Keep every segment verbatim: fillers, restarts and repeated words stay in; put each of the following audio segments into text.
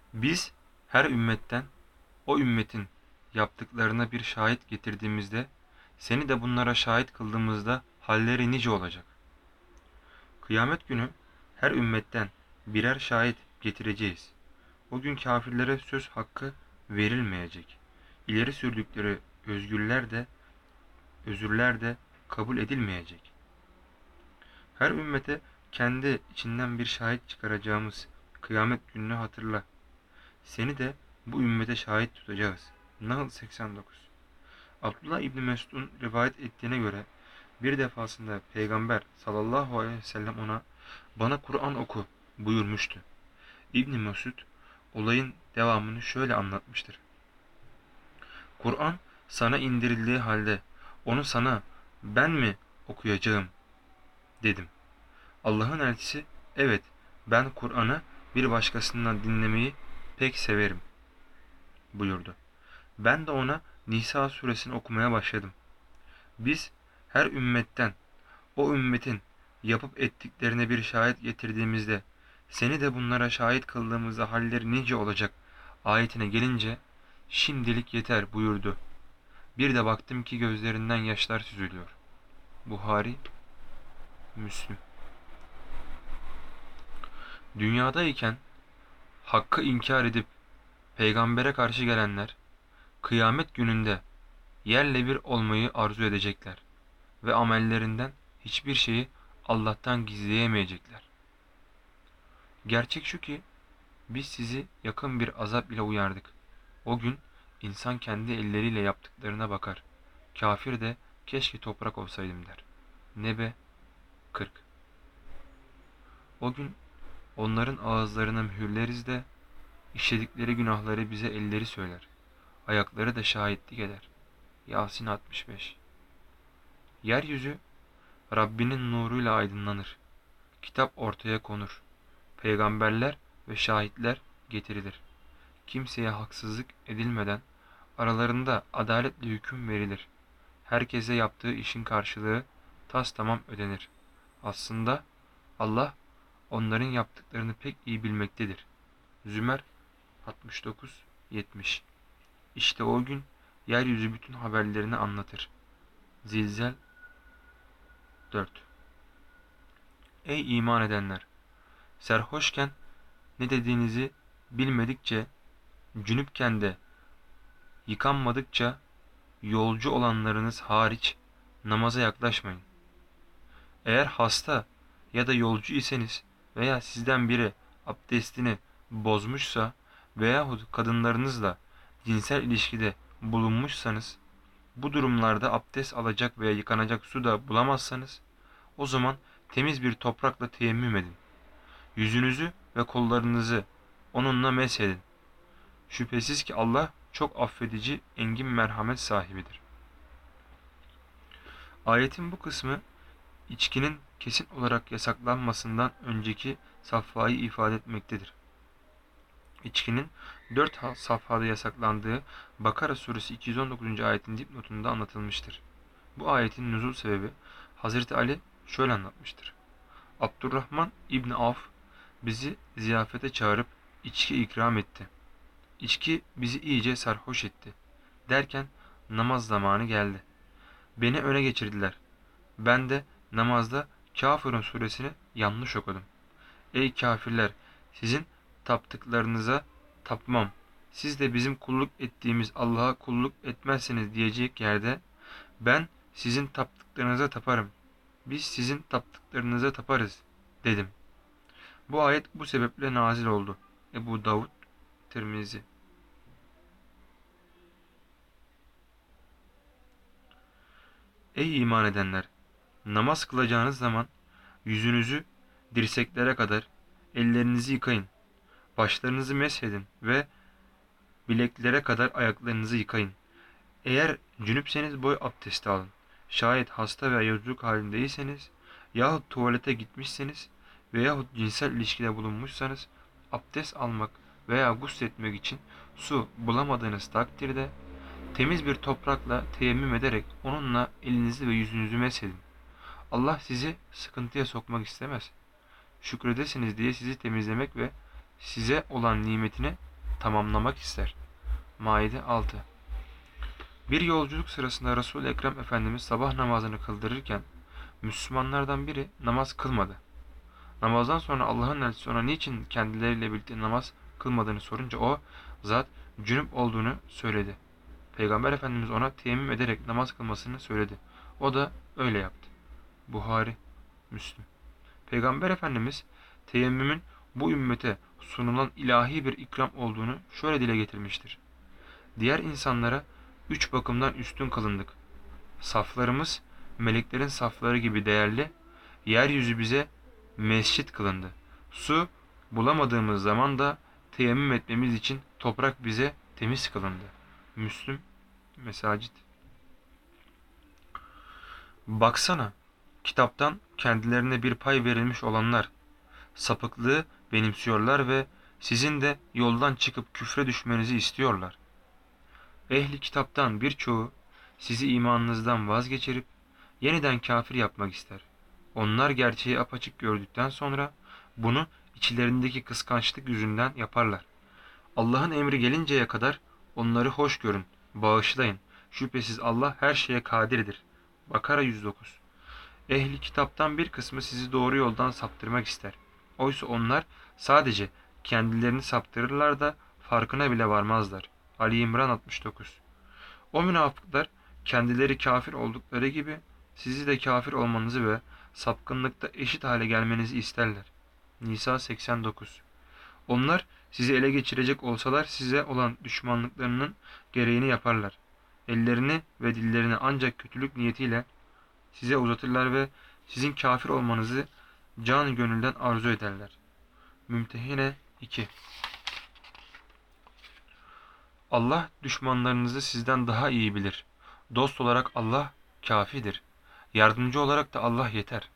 Biz her ümmetten o ümmetin yaptıklarına bir şahit getirdiğimizde, seni de bunlara şahit kıldığımızda halleri nice olacak. Kıyamet günü her ümmetten birer şahit getireceğiz. O gün kafirlere söz hakkı verilmeyecek. İleri sürdükleri özgürler de, özürler de kabul edilmeyecek. Her ümmete kendi içinden bir şahit çıkaracağımız kıyamet gününü hatırla. Seni de bu ümmete şahit tutacağız. Nahl seksen dokuz. Abdullah İbni Mesud'un rivayet ettiğine göre bir defasında Peygamber sallallahu aleyhi ve sellem ona bana Kur'an oku buyurmuştu. İbni Mesud olayın devamını şöyle anlatmıştır. Kur'an sana indirildiği halde onu sana ben mi okuyacağım dedim. Allah'ın elçisi evet ben Kur'an'ı bir başkasından dinlemeyi pek severim buyurdu. Ben de ona Nisa suresini okumaya başladım. Biz her ümmetten o ümmetin yapıp ettiklerine bir şahit getirdiğimizde seni de bunlara şahit kıldığımızda halleri nice olacak ayetine gelince şimdilik yeter buyurdu. Bir de baktım ki gözlerinden yaşlar süzülüyor. Buhari, Müslim. Dünyadayken hakkı inkar edip peygambere karşı gelenler kıyamet gününde yerle bir olmayı arzu edecekler ve amellerinden hiçbir şeyi Allah'tan gizleyemeyecekler. Gerçek şu ki biz sizi yakın bir azap ile uyardık. O gün insan kendi elleriyle yaptıklarına bakar. Kafir de keşke toprak olsaydım der. Nebe kırk. O gün onların ağızlarını mühürleriz de işledikleri günahları bize elleri söyler. Ayakları da şahitlik eder. Yasin altmış beş. Yeryüzü Rabbinin nuruyla aydınlanır. Kitap ortaya konur. Peygamberler ve şahitler getirilir. Kimseye haksızlık edilmeden aralarında adaletle hüküm verilir. Herkese yaptığı işin karşılığı tastamam ödenir. Aslında Allah onların yaptıklarını pek iyi bilmektedir. Zümer altmış dokuz yetmiş. İşte o gün yeryüzü bütün haberlerini anlatır. Zilzel dört. Ey iman edenler! Serhoşken ne dediğinizi bilmedikçe, cünüpken de yıkanmadıkça yolcu olanlarınız hariç namaza yaklaşmayın. Eğer hasta ya da yolcu iseniz veya sizden biri abdestini bozmuşsa veyahut kadınlarınızla cinsel ilişkide bulunmuşsanız, bu durumlarda abdest alacak veya yıkanacak su da bulamazsanız, o zaman temiz bir toprakla teyemmüm edin. Yüzünüzü ve kollarınızı onunla meshedin. Şüphesiz ki Allah çok affedici, engin merhamet sahibidir. Ayetin bu kısmı içkinin kesin olarak yasaklanmasından önceki safhayı ifade etmektedir. İçkinin dört safhada yasaklandığı Bakara suresi iki yüz on dokuzuncu ayetin dipnotunda anlatılmıştır. Bu ayetin nüzul sebebi Hazreti Ali şöyle anlatmıştır. Abdurrahman İbni Avf bizi ziyafete çağırıp içki ikram etti. İçki bizi iyice sarhoş etti. Derken namaz zamanı geldi. Beni öne geçirdiler. Ben de namazda Kafirun suresini yanlış okudum. Ey kafirler! Sizin taptıklarınıza tapmam. Siz de bizim kulluk ettiğimiz Allah'a kulluk etmezseniz diyecek yerde ben sizin taptıklarınıza taparım. Biz sizin taptıklarınıza taparız dedim. Bu ayet bu sebeple nazil oldu. Ebu Davud, Tirmizi. Ey iman edenler! Namaz kılacağınız zaman yüzünüzü dirseklere kadar ellerinizi yıkayın. Başlarınızı meshedin ve bileklere kadar ayaklarınızı yıkayın. Eğer cünüpseniz boy abdesti alın. Şayet hasta veya yolculuk halindeyseniz yahut tuvalete gitmişseniz veyahut cinsel ilişkide bulunmuşsanız abdest almak veya gusletmek için su bulamadığınız takdirde temiz bir toprakla teyemmüm ederek onunla elinizi ve yüzünüzü meshedin. Allah sizi sıkıntıya sokmak istemez. Şükredesiniz diye sizi temizlemek ve size olan nimetini tamamlamak ister. Maide altı. Bir yolculuk sırasında Resul-i Ekrem Efendimiz sabah namazını kıldırırken Müslümanlardan biri namaz kılmadı. Namazdan sonra Allah'ın elçisi ona niçin kendileriyle birlikte namaz kılmadığını sorunca o zat cünüp olduğunu söyledi. Peygamber Efendimiz ona teyemmüm ederek namaz kılmasını söyledi. O da öyle yaptı. Buhari, Müslim. Peygamber Efendimiz teyemmümün bu ümmete sunulan ilahi bir ikram olduğunu şöyle dile getirmiştir. Diğer insanlara üç bakımdan üstün kılındık. Saflarımız meleklerin safları gibi değerli, yeryüzü bize mescit kılındı. Su bulamadığımız zaman da teyemmüm etmemiz için toprak bize temiz kılındı. Müslüm, Mesacit. Baksana, kitaptan kendilerine bir pay verilmiş olanlar sapıklığı benimsiyorlar ve sizin de yoldan çıkıp küfre düşmenizi istiyorlar. Ehli kitaptan birçoğu sizi imanınızdan vazgeçirip yeniden kafir yapmak ister. Onlar gerçeği apaçık gördükten sonra bunu içlerindeki kıskançlık yüzünden yaparlar. Allah'ın emri gelinceye kadar onları hoş görün, bağışlayın. Şüphesiz Allah her şeye kadirdir. Bakara yüz dokuz. Ehli kitaptan bir kısmı sizi doğru yoldan saptırmak ister. Oysa onlar sadece kendilerini saptırırlar da farkına bile varmazlar. Ali İmran altmış dokuz. O münafıklar kendileri kafir oldukları gibi sizi de kafir olmanızı ve sapkınlıkta eşit hale gelmenizi isterler. Nisa seksen dokuz. Onlar sizi ele geçirecek olsalar size olan düşmanlıklarının gereğini yaparlar. Ellerini ve dillerini ancak kötülük niyetiyle size uzatırlar ve sizin kafir olmanızı can gönülden arzu ederler. Mümtehine iki. Allah düşmanlarınızı sizden daha iyi bilir. Dost olarak Allah kafidir. Yardımcı olarak da Allah yeter.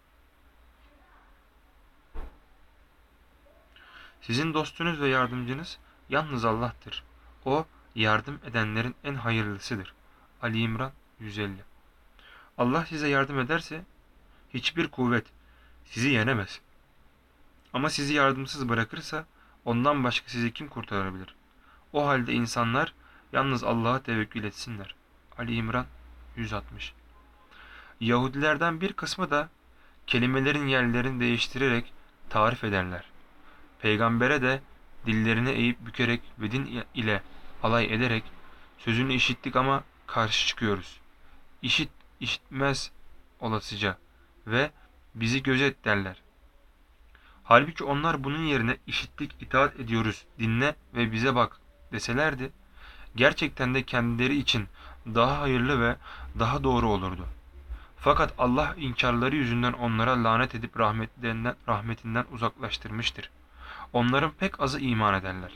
Sizin dostunuz ve yardımcınız yalnız Allah'tır. O yardım edenlerin en hayırlısıdır. Ali İmran yüz elli. Allah size yardım ederse hiçbir kuvvet sizi yenemez. Ama sizi yardımsız bırakırsa ondan başka sizi kim kurtarabilir? O halde insanlar yalnız Allah'a tevekkül etsinler. Ali İmran yüz altmış. Yahudilerden bir kısmı da kelimelerin yerlerini değiştirerek tarif ederler. Peygambere de dillerini eğip bükerek ve din ile alay ederek sözünü işittik ama karşı çıkıyoruz. İşit, işitmez olasıca ve bizi gözet derler. Halbuki onlar bunun yerine işittik, itaat ediyoruz, dinle ve bize bak deselerdi, gerçekten de kendileri için daha hayırlı ve daha doğru olurdu. Fakat Allah inkarları yüzünden onlara lanet edip rahmetinden, rahmetinden uzaklaştırmıştır. Onların pek azı iman ederler.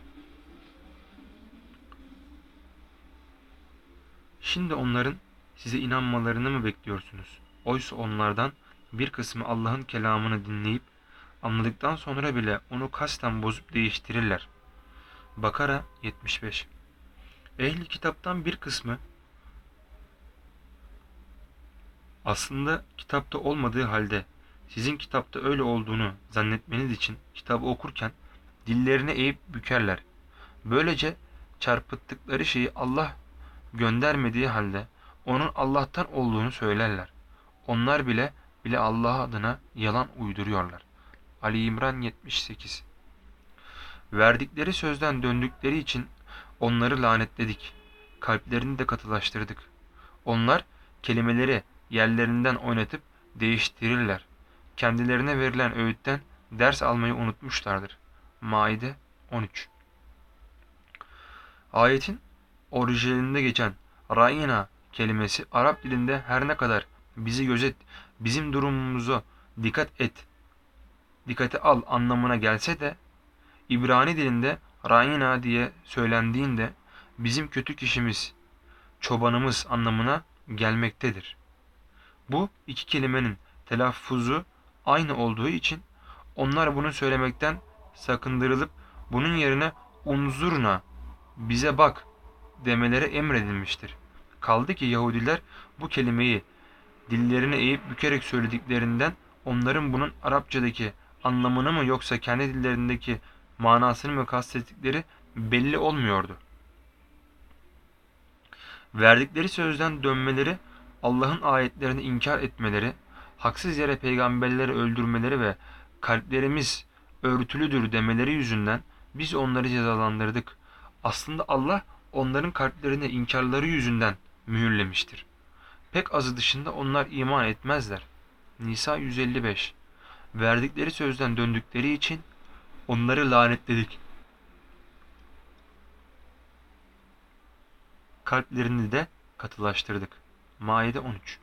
Şimdi onların size inanmalarını mı bekliyorsunuz? Oysa onlardan bir kısmı Allah'ın kelamını dinleyip anladıktan sonra bile onu kasten bozup değiştirirler. Bakara yetmiş beş. Ehli kitaptan bir kısmı aslında kitapta olmadığı halde sizin kitapta öyle olduğunu zannetmeniz için kitabı okurken dillerini eğip bükerler. Böylece çarpıttıkları şeyi Allah göndermediği halde onun Allah'tan olduğunu söylerler. Onlar bile bile Allah adına yalan uyduruyorlar. Ali İmran yetmiş sekiz. Verdikleri sözden döndükleri için onları lanetledik. Kalplerini de katılaştırdık. Onlar kelimeleri yerlerinden oynatıp değiştirirler. Kendilerine verilen öğütten ders almayı unutmuşlardır. Maide on üç. Ayetin orijinalinde geçen ra'ina kelimesi Arap dilinde her ne kadar bizi gözet, bizim durumumuza dikkat et, dikkate al anlamına gelse de İbrani dilinde ra'ina diye söylendiğinde bizim kötü kişimiz, çobanımız anlamına gelmektedir. Bu iki kelimenin telaffuzu aynı olduğu için onlar bunu söylemekten sakındırılıp bunun yerine unzurna, bize bak demeleri emredilmiştir. Kaldı ki Yahudiler bu kelimeyi dillerine eğip bükerek söylediklerinden onların bunun Arapçadaki anlamını mı yoksa kendi dillerindeki manasını mı kastettikleri belli olmuyordu. Verdikleri sözden dönmeleri, Allah'ın ayetlerini inkar etmeleri, haksız yere peygamberleri öldürmeleri ve kalplerimiz örtülüdür demeleri yüzünden biz onları cezalandırdık. Aslında Allah onların kalplerini inkarları yüzünden mühürlemiştir. Pek azı dışında onlar iman etmezler. Nisa yüz elli beş. Verdikleri sözden döndükleri için onları lanetledik. Kalplerini de katılaştırdık. Maide on üç.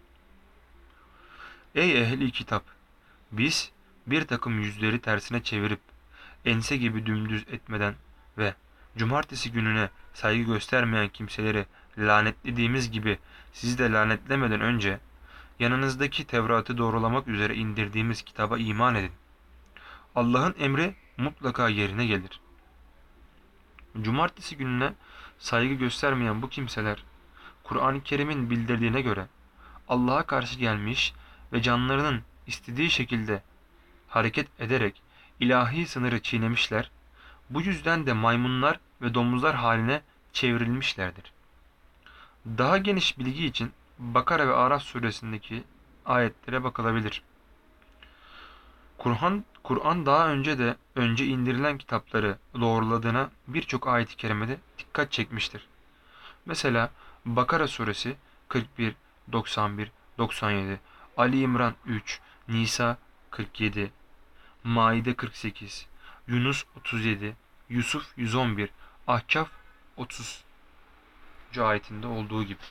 Ey ehli kitap! Biz bir takım yüzleri tersine çevirip ense gibi dümdüz etmeden ve cumartesi gününe saygı göstermeyen kimseleri lanetlediğimiz gibi sizi de lanetlemeden önce yanınızdaki Tevrat'ı doğrulamak üzere indirdiğimiz kitaba iman edin. Allah'ın emri mutlaka yerine gelir. Cumartesi gününe saygı göstermeyen bu kimseler, Kur'an-ı Kerim'in bildirdiğine göre Allah'a karşı gelmiş ve canlarının istediği şekilde hareket ederek ilahi sınırı çiğnemişler, bu yüzden de maymunlar ve domuzlar haline çevrilmişlerdir. Daha geniş bilgi için Bakara ve Araf suresindeki ayetlere bakılabilir. Kur'an Kur'an daha önce de önce indirilen kitapları doğruladığına birçok ayet-i kerimede dikkat çekmiştir. Mesela Bakara suresi kırk bir, doksan bir, doksan yedi, Ali İmran üç, Nisa kırk yedi, Maide kırk sekiz, Yunus otuz yedi, Yusuf yüz on bir, Ahkaf otuz ayetinde olduğu gibi.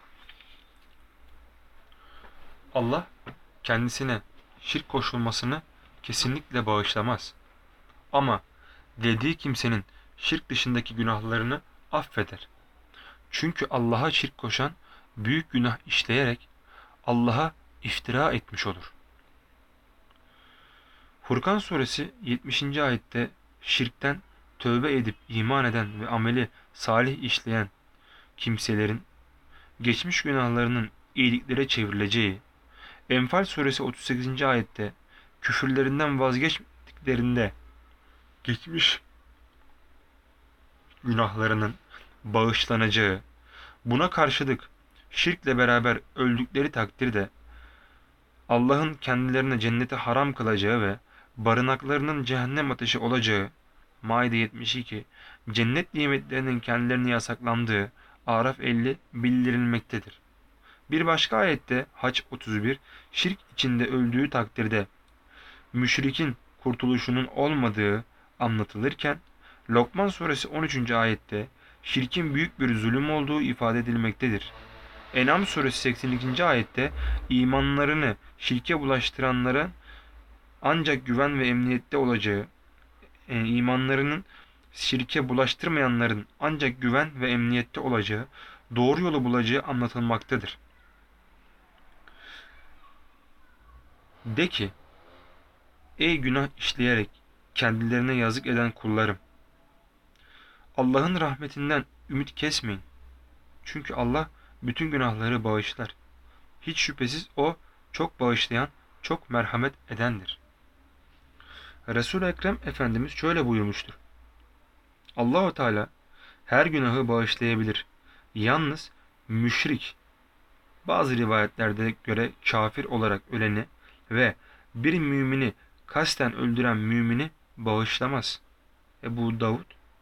Allah kendisine şirk koşulmasını kesinlikle bağışlamaz. Ama dilediği kimsenin şirk dışındaki günahlarını affeder. Çünkü Allah'a şirk koşan büyük günah işleyerek Allah'a iftira etmiş olur. Furkan suresi yetmişinci ayette şirkten tövbe edip iman eden ve ameli salih işleyen kimselerin geçmiş günahlarının iyiliklere çevrileceği, Enfal suresi otuz sekizinci ayette küfürlerinden vazgeçtiklerinde geçmiş günahlarının bağışlanacağı, buna karşılık şirkle beraber öldükleri takdirde Allah'ın kendilerine cenneti haram kılacağı ve barınaklarının cehennem ateşi olacağı, Maide yetmiş iki, cennet nimetlerinin kendilerine yasaklandığı, Araf elli bildirilmektedir. Bir başka ayette Haç otuz bir, şirk içinde öldüğü takdirde müşrikin kurtuluşunun olmadığı anlatılırken, Lokman suresi on üçüncü ayette şirkin büyük bir zulüm olduğu ifade edilmektedir. En'am suresi seksen ikinci ayette imanlarını şirke bulaştıranlara ancak güven ve emniyette olacağı, e, imanlarının şirke bulaştırmayanların ancak güven ve emniyette olacağı, doğru yolu bulacağı anlatılmaktadır. De ki, ey günah işleyerek kendilerine yazık eden kullarım! Allah'ın rahmetinden ümit kesmeyin. Çünkü Allah bütün günahları bağışlar. Hiç şüphesiz O çok bağışlayan, çok merhamet edendir. Resul-i Ekrem Efendimiz şöyle buyurmuştur. Allahu Teala her günahı bağışlayabilir. Yalnız müşrik, bazı rivayetlerde göre kafir olarak öleni ve bir mümini kasten öldüren mümini bağışlamaz. Ebu Davud,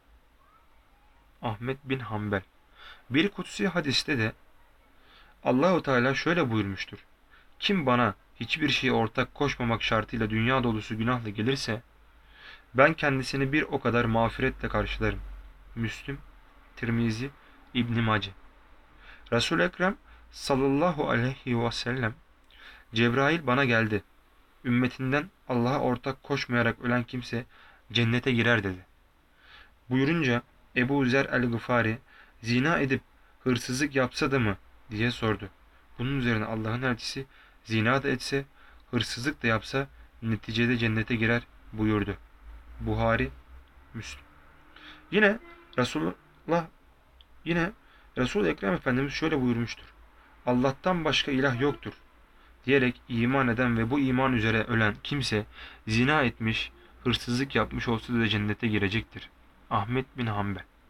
Ahmet bin Hanbel. Bir kutsi hadiste de Allahu Teala şöyle buyurmuştur. Kim bana hiçbir şeye ortak koşmamak şartıyla dünya dolusu günahla gelirse ben kendisini bir o kadar mağfiretle karşılarım. Müslüm, Tirmizi, İbn Mace. Resul-i Ekrem sallallahu aleyhi ve sellem, Cebrail bana geldi. Ümmetinden Allah'a ortak koşmayarak ölen kimse cennete girer dedi. Buyurunca Ebu Zer el-Gıfari, zina edip hırsızlık yapsa da mı diye sordu. Bunun üzerine Allah'ın elçisi, zina da etse, hırsızlık da yapsa neticede cennete girer buyurdu. Buhari, Müslüm. Yine Resulullah yine Resul-i Ekrem Efendimiz şöyle buyurmuştur. Allah'tan başka ilah yoktur diyerek iman eden ve bu iman üzere ölen kimse zina etmiş, hırsızlık yapmış olsa da cennete girecektir. Ahmet bin Hanbel.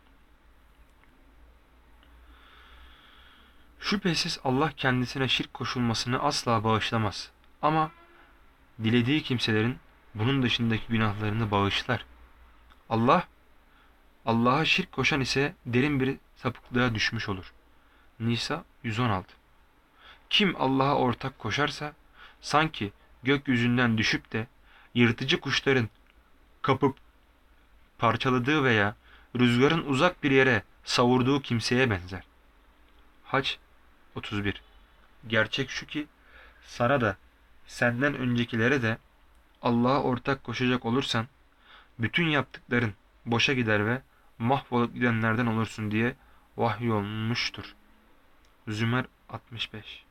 Şüphesiz Allah kendisine şirk koşulmasını asla bağışlamaz. Ama dilediği kimselerin bunun dışındaki günahlarını bağışlar. Allah, Allah'a şirk koşan ise derin bir sapıklığa düşmüş olur. Nisa yüz on altı. Kim Allah'a ortak koşarsa, sanki gökyüzünden düşüp de yırtıcı kuşların kapıp parçaladığı veya rüzgarın uzak bir yere savurduğu kimseye benzer. Hac otuz bir. Gerçek şu ki, sana da senden öncekilere de Allah'a ortak koşacak olursan, bütün yaptıkların boşa gider ve mahvolup gidenlerden olursun diye vahyolunmuştur. Zümer altmış beş.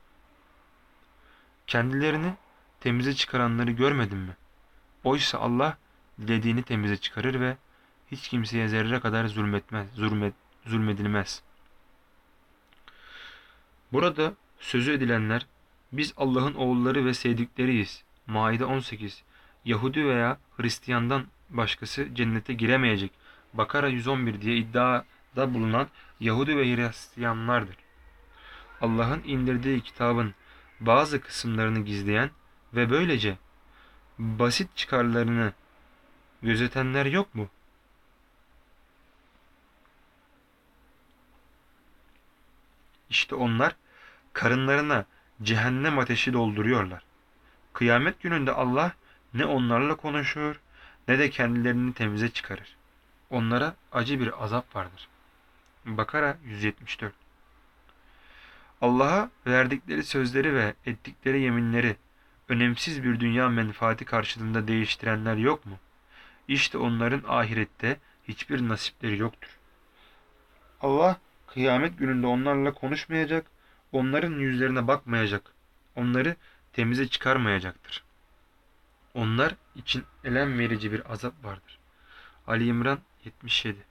Kendilerini temize çıkaranları görmedin mi? Oysa Allah dilediğini temize çıkarır ve hiç kimseye zerre kadar zulmetmez, zulmet, zulmedilmez. Burada sözü edilenler, biz Allah'ın oğulları ve sevdikleriyiz. Maide on sekiz. Yahudi veya Hristiyandan başkası cennete giremeyecek. Bakara yüz on bir diye iddiada bulunan Yahudi ve Hristiyanlardır. Allah'ın indirdiği kitabın bazı kısımlarını gizleyen ve böylece basit çıkarlarını gözetenler yok mu? İşte onlar karınlarına cehennem ateşi dolduruyorlar. Kıyamet gününde Allah ne onlarla konuşur ne de kendilerini temize çıkarır. Onlara acı bir azap vardır. Bakara yüz yetmiş dört. Allah'a verdikleri sözleri ve ettikleri yeminleri önemsiz bir dünya menfaati karşılığında değiştirenler yok mu? İşte onların ahirette hiçbir nasipleri yoktur. Allah kıyamet gününde onlarla konuşmayacak, onların yüzlerine bakmayacak, onları temize çıkarmayacaktır. Onlar için elem verici bir azap vardır. Ali İmran yetmiş yedi.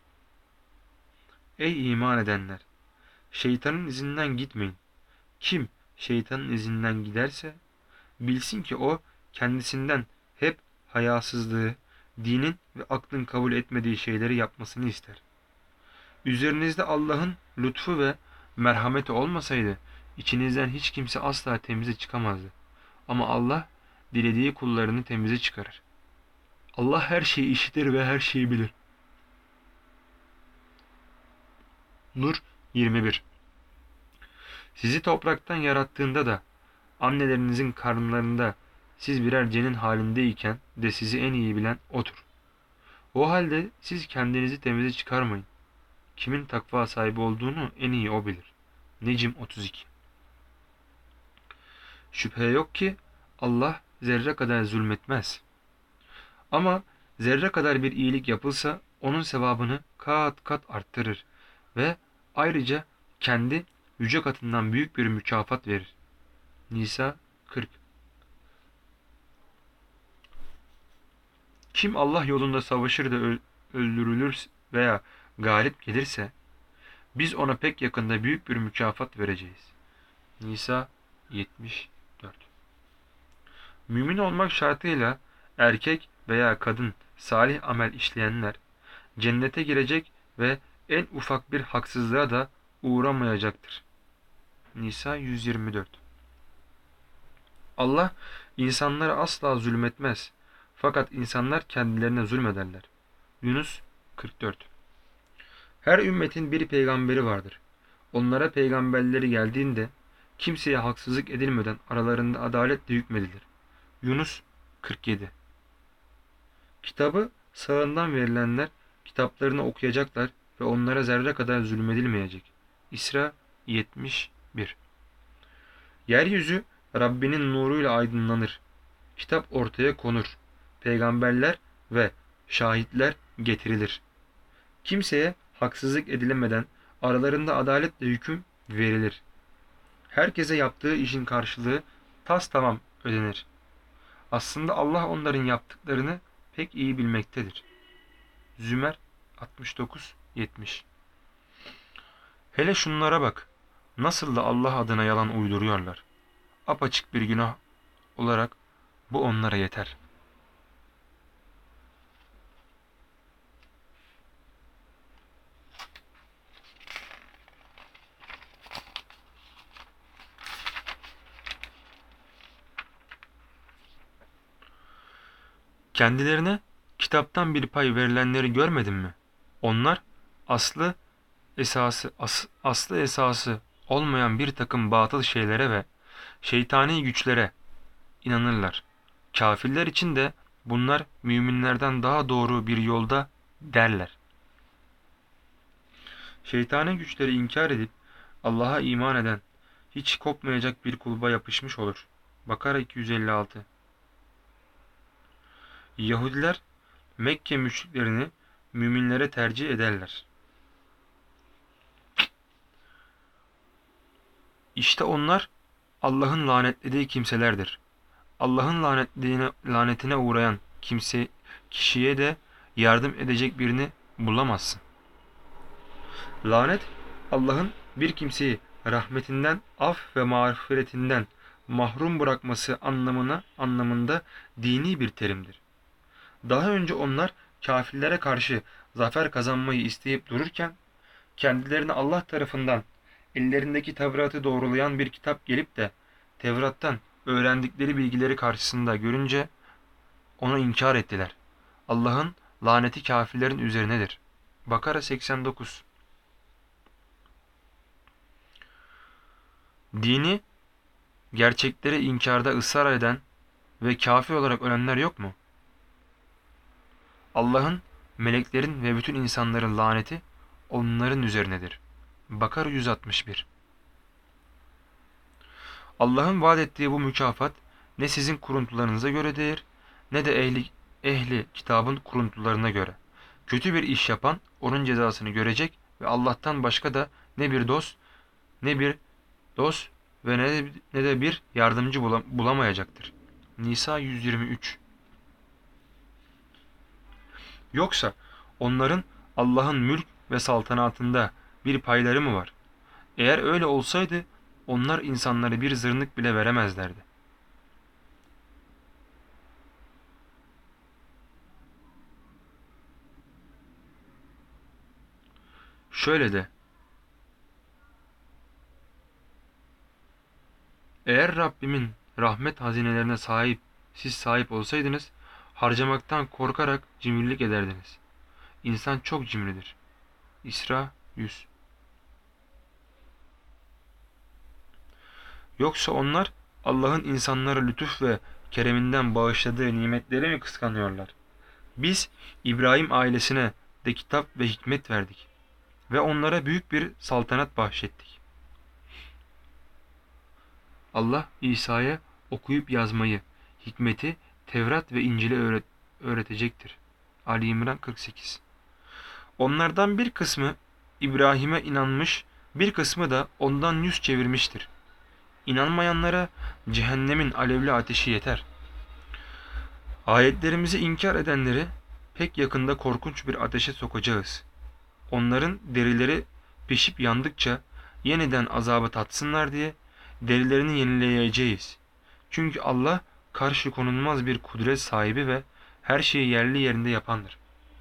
Ey iman edenler! Şeytanın izinden gitmeyin. Kim şeytanın izinden giderse, bilsin ki o kendisinden hep hayasızlığı, dinin ve aklın kabul etmediği şeyleri yapmasını ister. Üzerinizde Allah'ın lütfu ve merhameti olmasaydı, içinizden hiç kimse asla temize çıkamazdı. Ama Allah dilediği kullarını temize çıkarır. Allah her şeyi işitir ve her şeyi bilir. Nur yirmi bir. Sizi topraktan yarattığında da annelerinizin karınlarında siz birer cenin halindeyken de sizi en iyi bilen O'dur. O halde siz kendinizi temize çıkarmayın. Kimin takva sahibi olduğunu en iyi O bilir. Necm otuz iki. Şüphe yok ki Allah zerre kadar zulmetmez. Ama zerre kadar bir iyilik yapılsa onun sevabını kat kat arttırır ve ayrıca kendi yüce katından büyük bir mükafat verir. Nisa kırk. Kim Allah yolunda savaşır da öldürülür veya galip gelirse biz ona pek yakında büyük bir mükafat vereceğiz. Nisa yetmiş dört. Mümin olmak şartıyla erkek veya kadın salih amel işleyenler cennete girecek ve en ufak bir haksızlığa da uğramayacaktır. Nisa yüz yirmi dört. Allah insanlara asla zulmetmez. Fakat insanlar kendilerine zulmederler. Yunus kırk dört. Her ümmetin bir peygamberi vardır. Onlara peygamberleri geldiğinde kimseye haksızlık edilmeden aralarında adaletle hükmedilir. Yunus kırk yedi. Kitabı sağından verilenler kitaplarını okuyacaklar ve onlara zerre kadar zulmedilmeyecek. İsra yetmiş bir. Yeryüzü Rabbinin nuruyla aydınlanır. Kitap ortaya konur. Peygamberler ve şahitler getirilir. Kimseye haksızlık edilemeden aralarında adaletle hüküm verilir. Herkese yaptığı işin karşılığı tas tamam ödenir. Aslında Allah onların yaptıklarını pek iyi bilmektedir. Zümer altmış dokuz yetmiş. Hele şunlara bak. Nasıl da Allah adına yalan uyduruyorlar. Apaçık bir günah olarak bu onlara yeter. Kendilerine kitaptan bir pay verilenleri görmedin mi? Onlar aslı esası as- aslı esası olmayan bir takım batıl şeylere ve şeytani güçlere inanırlar. Kafirler için de bunlar müminlerden daha doğru bir yolda derler. Şeytani güçleri inkar edip Allah'a iman eden hiç kopmayacak bir kulba yapışmış olur. Bakara iki yüz elli altı. Yahudiler Mekke müşriklerini müminlere tercih ederler. İşte onlar Allah'ın lanetlediği kimselerdir. Allah'ın lanetliğine, lanetine uğrayan kimse kişiye de yardım edecek birini bulamazsın. Lanet, Allah'ın bir kimseyi rahmetinden, af ve mağfiretinden mahrum bırakması anlamına anlamında dini bir terimdir. Daha önce onlar kafirlere karşı zafer kazanmayı isteyip dururken, kendilerine Allah tarafından ellerindeki Tevrat'ı doğrulayan bir kitap gelip de Tevrat'tan öğrendikleri bilgileri karşısında görünce onu inkar ettiler. Allah'ın laneti kafirlerin üzerinedir. Bakara seksen dokuz. Dini, gerçekleri inkarda ısrar eden ve kafir olarak ölenler yok mu? Allah'ın, meleklerin ve bütün insanların laneti onların üzerinedir. Bakara yüz altmış bir. Allah'ın vaat ettiği bu mükafat ne sizin kuruntularınıza göredir ne de ehli, ehli kitabın kuruntularına göre. Kötü bir iş yapan onun cezasını görecek ve Allah'tan başka da ne bir dost ne bir dost ve ne de, ne de bir yardımcı bulam- bulamayacaktır. Nisa yüz yirmi üç. Yoksa onların Allah'ın mülk ve saltanatında bir payları mı var? Eğer öyle olsaydı onlar insanlara bir zırnık bile veremezlerdi. Şöyle de, eğer Rabbimin rahmet hazinelerine sahip siz sahip olsaydınız harcamaktan korkarak cimrilik ederdiniz. İnsan çok cimridir. İsra yüz. Yoksa onlar Allah'ın insanlara lütuf ve kereminden bağışladığı nimetleri mi kıskanıyorlar? Biz İbrahim ailesine de kitap ve hikmet verdik ve onlara büyük bir saltanat bahşettik. Allah İsa'ya okuyup yazmayı, hikmeti, Tevrat ve İncil'i öğret öğretecektir. Ali İmran kırk sekiz. Onlardan bir kısmı İbrahim'e inanmış, bir kısmı da ondan yüz çevirmiştir. İnanmayanlara cehennemin alevli ateşi yeter. Ayetlerimizi inkar edenleri pek yakında korkunç bir ateşe sokacağız. Onların derileri pişip yandıkça yeniden azabı tatsınlar diye derilerini yenileyeceğiz. Çünkü Allah karşı konulmaz bir kudret sahibi ve her şeyi yerli yerinde yapandır.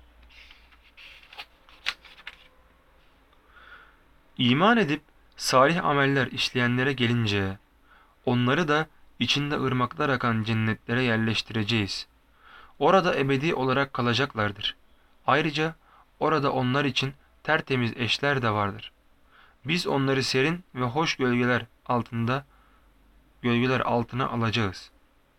İman edip salih ameller işleyenlere gelince onları da içinde ırmaklar akan cennetlere yerleştireceğiz. Orada ebedi olarak kalacaklardır. Ayrıca orada onlar için tertemiz eşler de vardır. Biz onları serin ve hoş gölgeler altında gölgeler altına alacağız.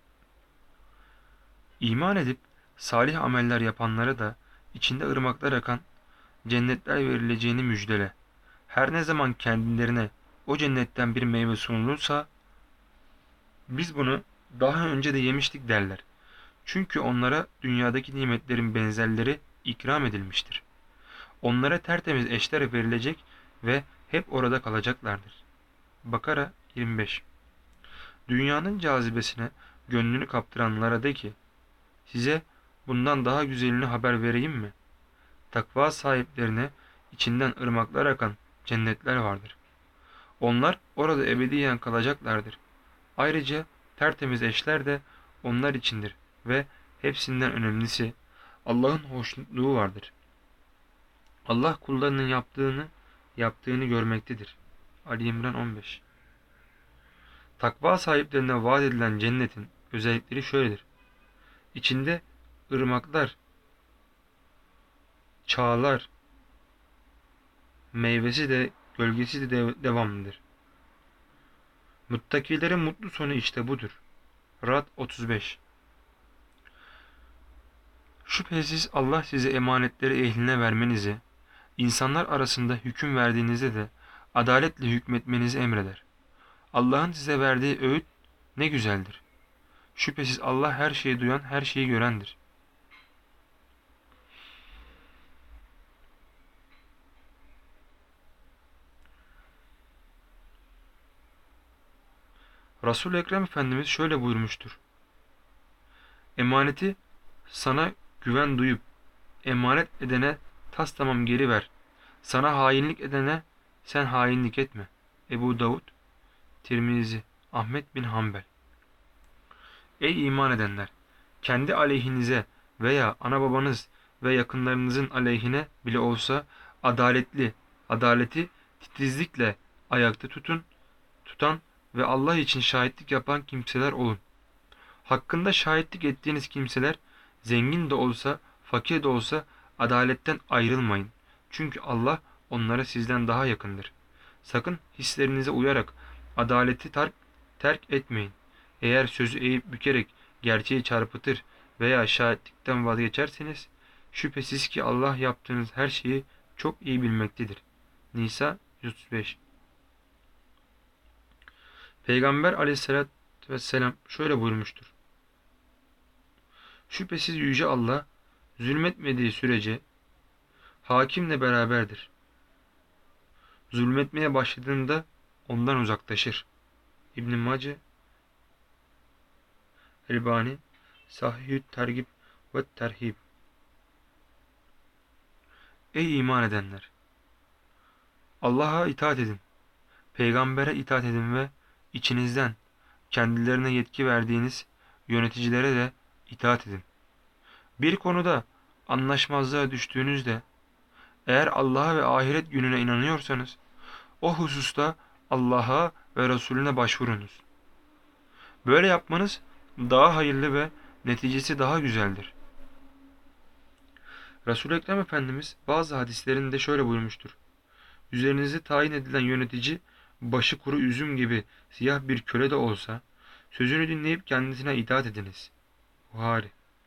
İman edip salih ameller yapanlara da içinde ırmaklar akan cennetler verileceğini müjdele. Her ne zaman kendilerine o cennetten bir meyve sunulursa biz bunu daha önce de yemiştik derler. Çünkü onlara dünyadaki nimetlerin benzerleri ikram edilmiştir. Onlara tertemiz eşler verilecek ve hep orada kalacaklardır. Bakara yirmi beş. Dünyanın cazibesine gönlünü kaptıranlara de ki, size bundan daha güzelini haber vereyim mi? Takva sahiplerine içinden ırmaklar akan cennetler vardır. Onlar orada ebediyen kalacaklardır. Ayrıca tertemiz eşler de onlar içindir ve hepsinden önemlisi Allah'ın hoşnutluğu vardır. Allah kullarının yaptığını yaptığını görmektedir. Ali İmran on beş. Takva sahiplerine vaat edilen cennetin özellikleri şöyledir. İçinde ırmaklar, çağlar, meyvesi de gölgesi de dev- devamlıdır. Muttakilerin mutlu sonu işte budur. Rad otuz beş. Şüphesiz Allah size emanetleri ehline vermenizi, insanlar arasında hüküm verdiğinizde de adaletle hükmetmenizi emreder. Allah'ın size verdiği öğüt ne güzeldir. Şüphesiz Allah her şeyi duyan, her şeyi görendir. Resul-i Ekrem Efendimiz şöyle buyurmuştur. Emaneti sana güven duyup emanet edene tas tamam geri ver. Sana hainlik edene sen hainlik etme. Ebu Davud, Tirmizi, Ahmet bin Hanbel. Ey iman edenler! Kendi aleyhinize veya ana babanız ve yakınlarınızın aleyhine bile olsa adaletli, adaleti titizlikle ayakta tutun, tutan ve Allah için şahitlik yapan kimseler olun. Hakkında şahitlik ettiğiniz kimseler zengin de olsa, fakir de olsa adaletten ayrılmayın. Çünkü Allah onlara sizden daha yakındır. Sakın hislerinize uyarak adaleti terk, terk etmeyin. Eğer sözü eğip bükerek gerçeği çarpıtır veya şahitlikten vazgeçerseniz şüphesiz ki Allah yaptığınız her şeyi çok iyi bilmektedir. Nisa yüz otuz beş. Peygamber aleyhissalatü vesselam şöyle buyurmuştur. Şüphesiz Yüce Allah zulmetmediği sürece hakimle beraberdir. Zulmetmeye başladığında ondan uzaklaşır. İbn-i Mace, Elbani, Sahih-ü Tergib ve Terhib. Ey iman edenler! Allah'a itaat edin, peygambere itaat edin ve içinizden kendilerine yetki verdiğiniz yöneticilere de itaat edin. Bir konuda anlaşmazlığa düştüğünüzde eğer Allah'a ve ahiret gününe inanıyorsanız o hususta Allah'a ve Resulüne başvurunuz. Böyle yapmanız daha hayırlı ve neticesi daha güzeldir. Resul-i Ekrem Efendimiz bazı hadislerinde şöyle buyurmuştur. Üzerinize tayin edilen yönetici başı kuru üzüm gibi siyah bir köle de olsa sözünü dinleyip kendisine itaat ediniz. Buhari.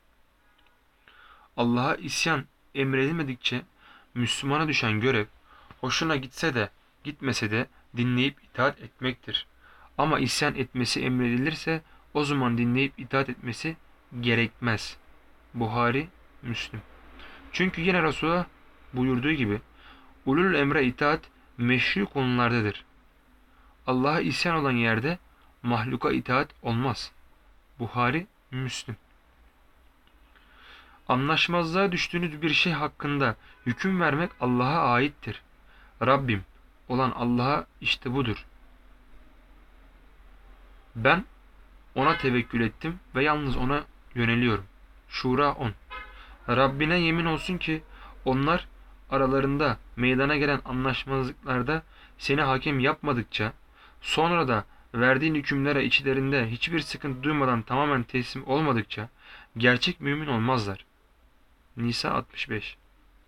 Allah'a isyan emredilmedikçe Müslümana düşen görev hoşuna gitse de gitmese de dinleyip itaat etmektir. Ama isyan etmesi emredilirse o zaman dinleyip itaat etmesi gerekmez. Buhari, Müslim. Çünkü yine Resulullah buyurduğu gibi ulul emre itaat meşru konulardadır. Allah'a isyan olan yerde mahluka itaat olmaz. Buhari, Müslim. Anlaşmazlığa düştüğünüz bir şey hakkında hüküm vermek Allah'a aittir. Rabbim olan Allah'a işte budur. Ben ona tevekkül ettim ve yalnız ona yöneliyorum. Şura on. Rabbine yemin olsun ki onlar aralarında meydana gelen anlaşmazlıklarda seni hakem yapmadıkça, sonra da verdiğin hükümlere içlerinde hiçbir sıkıntı duymadan tamamen teslim olmadıkça gerçek mümin olmazlar. Nisa altmış beş.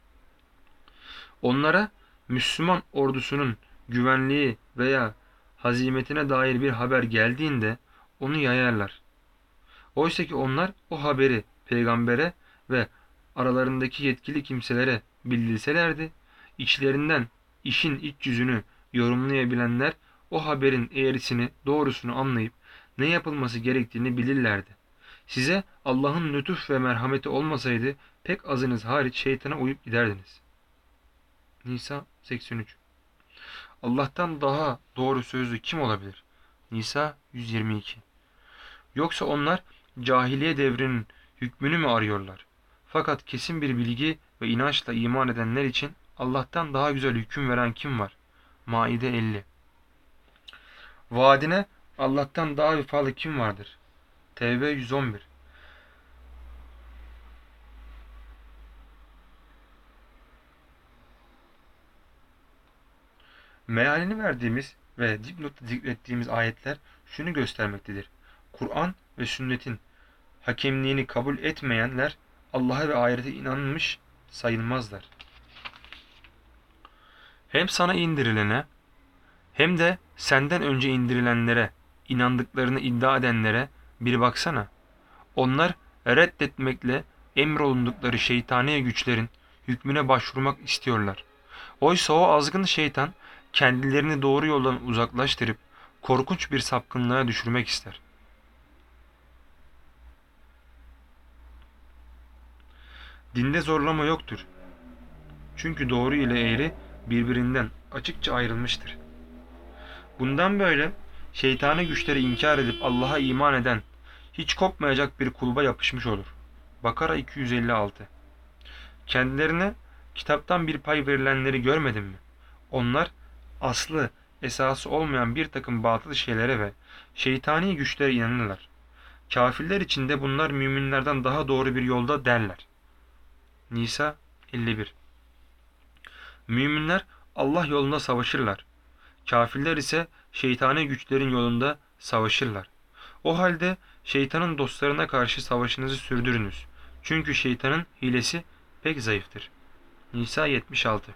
Onlara Müslüman ordusunun güvenliği veya hazimetine dair bir haber geldiğinde onu yayarlar. Oysa ki onlar o haberi peygambere ve aralarındaki yetkili kimselere bildirselerdi, içlerinden işin iç yüzünü yorumlayabilenler o haberin eğrisini, doğrusunu anlayıp ne yapılması gerektiğini bilirlerdi. Size Allah'ın lütuf ve merhameti olmasaydı pek azınız hariç şeytana uyup giderdiniz. Nisa seksen üç. Allah'tan daha doğru sözlü kim olabilir? Nisa yüz yirmi iki. Yoksa onlar cahiliye devrinin hükmünü mü arıyorlar? Fakat kesin bir bilgi ve inançla iman edenler için Allah'tan daha güzel hüküm veren kim var? Maide elli. Vaadine Allah'tan daha vefalı kim vardır? Tevbe yüz on bir. Mealini verdiğimiz ve dipnotta zikrettiğimiz ayetler şunu göstermektedir. Kur'an ve sünnetin hakemliğini kabul etmeyenler Allah'a ve ahirete inanmış sayılmazlar. Hem sana indirilene hem de senden önce indirilenlere inandıklarını iddia edenlere bir baksana. Onlar reddetmekle emrolundukları şeytani güçlerin hükmüne başvurmak istiyorlar. Oysa o azgın şeytan kendilerini doğru yoldan uzaklaştırıp korkunç bir sapkınlığa düşürmek ister. Dinde zorlama yoktur. Çünkü doğru ile eğri birbirinden açıkça ayrılmıştır. Bundan böyle şeytani güçleri inkar edip Allah'a iman eden hiç kopmayacak bir kulba yapışmış olur. Bakara iki yüz elli altı. Kendilerine kitaptan bir pay verilenleri görmedin mi? Onlar aslı, esası olmayan bir takım batıl şeylere ve şeytani güçlere inanırlar. Kafirler için de bunlar müminlerden daha doğru bir yolda derler. Nisa elli bir. Müminler Allah yolunda savaşırlar. Kafirler ise şeytani güçlerin yolunda savaşırlar. O halde şeytanın dostlarına karşı savaşınızı sürdürünüz. Çünkü şeytanın hilesi pek zayıftır. Nisa yetmiş altı.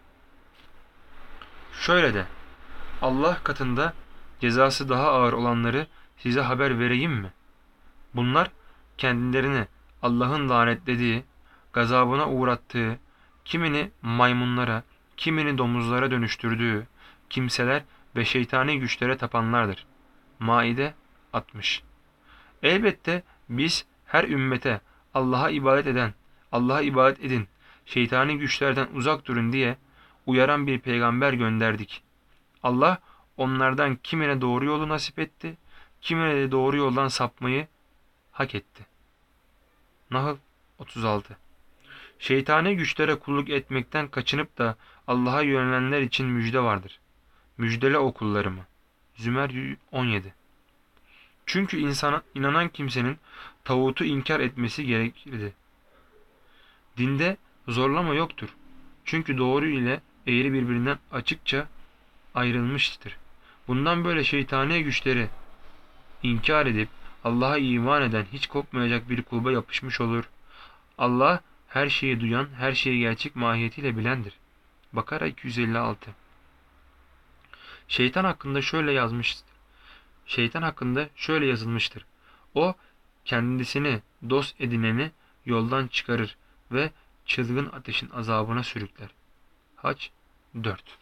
Şöyle de, Allah katında cezası daha ağır olanları size haber vereyim mi? Bunlar kendilerini Allah'ın lanetlediği, gazabına uğrattığı, kimini maymunlara, kimini domuzlara dönüştürdüğü kimseler ve şeytani güçlere tapanlardır. Maide altmış. Elbette biz her ümmete Allah'a ibadet eden, Allah'a ibadet edin, şeytani güçlerden uzak durun diye uyaran bir peygamber gönderdik. Allah onlardan kimine doğru yolu nasip etti, kimine de doğru yoldan sapmayı hak etti. Nahl otuz altı. Şeytani güçlere kulluk etmekten kaçınıp da Allah'a yönelenler için müjde vardır. Müjdele o kullarımı. Zümer on yedi. Çünkü insana inanan kimsenin tağutu inkar etmesi gerekirdi. Dinde zorlama yoktur. Çünkü doğru ile eğri birbirinden açıkça ayrılmıştır. Bundan böyle şeytani güçleri inkar edip Allah'a iman eden hiç kopmayacak bir kulba yapışmış olur. Allah her şeyi duyan, her şeyi gerçek mahiyetiyle bilendir. Bakara iki yüz elli altı. Şeytan hakkında şöyle yazmıştır. Şeytan hakkında şöyle yazılmıştır. O kendisini dost edineni yoldan çıkarır ve çılgın ateşin azabına sürükler. Hac dört.